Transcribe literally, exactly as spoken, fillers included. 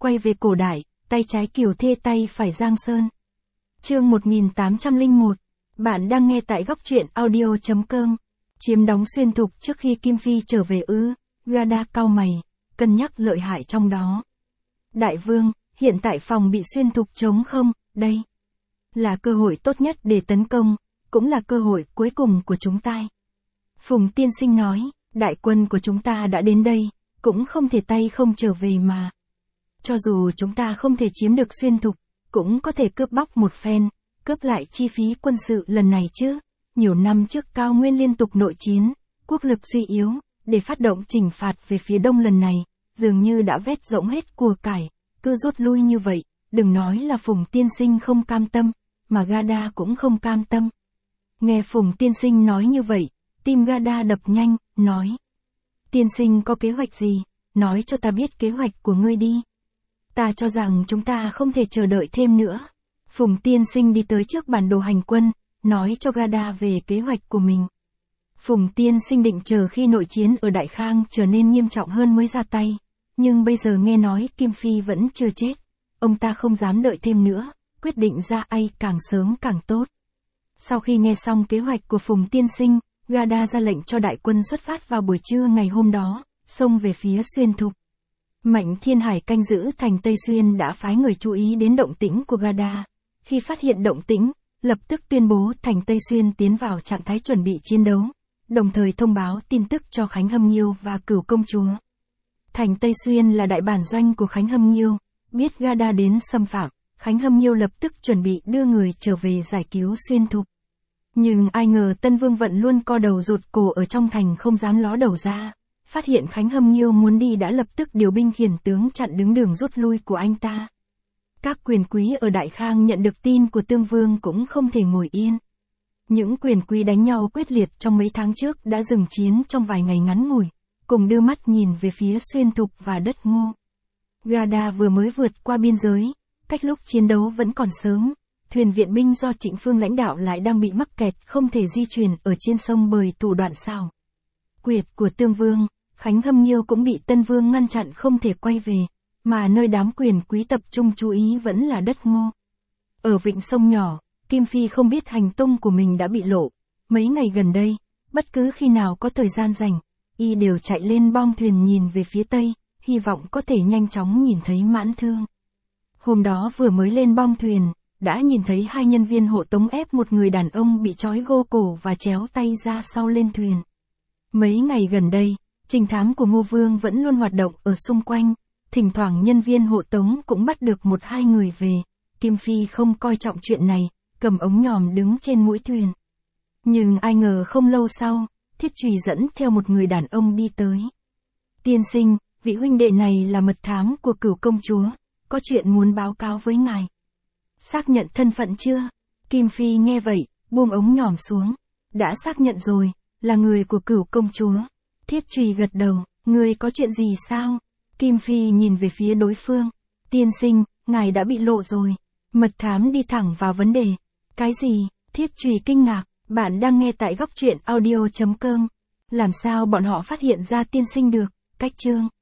quay về cổ đại, tay trái Kiều Thê tay phải Giang Sơn. Chương một nghìn tám trăm lẻ một. Bạn đang nghe tại góc truyện audio chấm com. Chiếm đóng Xuyên Thục trước khi Kim Phi trở về ư? Gada cau mày, cân nhắc lợi hại trong đó. Đại vương, hiện tại phòng bị Xuyên Thục trống không, đây là cơ hội tốt nhất để tấn công, cũng là cơ hội cuối cùng của chúng ta. Phùng tiên sinh nói, đại quân của chúng ta đã đến đây, cũng không thể tay không trở về mà. Cho dù chúng ta không thể chiếm được Xuyên Thục, cũng có thể cướp bóc một phen, cướp lại chi phí quân sự lần này chứ. Nhiều năm trước Cao Nguyên liên tục nội chiến, quốc lực suy yếu, để phát động trừng phạt về phía đông lần này, dường như đã vét rỗng hết của cải, cứ rút lui như vậy, đừng nói là Phùng tiên sinh không cam tâm, mà Gada cũng không cam tâm. Nghe Phùng tiên sinh nói như vậy, tim Gada đập nhanh, nói. Tiên sinh có kế hoạch gì, nói cho ta biết kế hoạch của ngươi đi. Ta cho rằng chúng ta không thể chờ đợi thêm nữa. Phùng tiên sinh đi tới trước bản đồ hành quân, nói cho Gada về kế hoạch của mình. Phùng tiên sinh định chờ khi nội chiến ở Đại Khang trở nên nghiêm trọng hơn mới ra tay, nhưng bây giờ nghe nói Kim Phi vẫn chưa chết, ông ta không dám đợi thêm nữa, quyết định ra ai càng sớm càng tốt. Sau khi nghe xong kế hoạch của Phùng tiên sinh, Gada ra lệnh cho đại quân xuất phát vào buổi trưa ngày hôm đó, xông về phía Xuyên Thục. Mạnh Thiên Hải canh giữ thành Tây Xuyên đã phái người chú ý đến động tĩnh của Gada. Khi phát hiện động tĩnh, lập tức tuyên bố thành Tây Xuyên tiến vào trạng thái chuẩn bị chiến đấu, đồng thời thông báo tin tức cho Khánh Hâm Nghiêu và Cửu Công Chúa. Thành Tây Xuyên là đại bản doanh của Khánh Hâm Nghiêu, biết Gada đến xâm phạm, Khánh Hâm Nghiêu lập tức chuẩn bị đưa người trở về giải cứu Xuyên Thục. Nhưng ai ngờ Tân Vương Vận luôn co đầu rụt cổ ở trong thành không dám ló đầu ra, phát hiện Khánh Hâm Nghiêu muốn đi đã lập tức điều binh khiển tướng chặn đứng đường rút lui của anh ta. Các quyền quý ở Đại Khang nhận được tin của Tương Vương cũng không thể ngồi yên. Những quyền quý đánh nhau quyết liệt trong mấy tháng trước đã dừng chiến trong vài ngày ngắn ngủi, cùng đưa mắt nhìn về phía Xuyên Thục và đất Ngô. Gada vừa mới vượt qua biên giới, cách lúc chiến đấu vẫn còn sớm, thuyền viện binh do Trịnh Phương lãnh đạo lại đang bị mắc kẹt không thể di chuyển ở trên sông bởi thủ đoạn xảo quyệt của Tương Vương. Khánh Hâm Nghiêu cũng bị Tân Vương ngăn chặn không thể quay về, mà nơi đám quyền quý tập trung chú ý vẫn là đất Ngô. Ở vịnh sông nhỏ, Kim Phi không biết hành tung của mình đã bị lộ. Mấy ngày gần đây, bất cứ khi nào có thời gian rảnh, y đều chạy lên bong thuyền nhìn về phía tây, hy vọng có thể nhanh chóng nhìn thấy Mãn Thương. Hôm đó vừa mới lên bong thuyền, đã nhìn thấy hai nhân viên hộ tống ép một người đàn ông bị trói gô cổ và chéo tay ra sau lên thuyền. Mấy ngày gần đây, trinh thám của Ngô Vương vẫn luôn hoạt động ở xung quanh, thỉnh thoảng nhân viên hộ tống cũng bắt được một hai người về. Kim Phi không coi trọng chuyện này, cầm ống nhòm đứng trên mũi thuyền. Nhưng ai ngờ không lâu sau, Thiết Trùy dẫn theo một người đàn ông đi tới. Tiên sinh, vị huynh đệ này là mật thám của Cửu Công Chúa, có chuyện muốn báo cáo với ngài. Xác nhận thân phận chưa? Kim Phi nghe vậy, buông ống nhòm xuống. Đã xác nhận rồi, là người của Cửu Công Chúa. Thiết Trùy gật đầu, người có chuyện gì sao? Kim Phi nhìn về phía đối phương. Tiên sinh, ngài đã bị lộ rồi. Mật thám đi thẳng vào vấn đề. Cái gì? Thiết Trùy kinh ngạc, bạn đang nghe tại góc truyện audio chấm com. Làm sao bọn họ phát hiện ra tiên sinh được? Cách chương.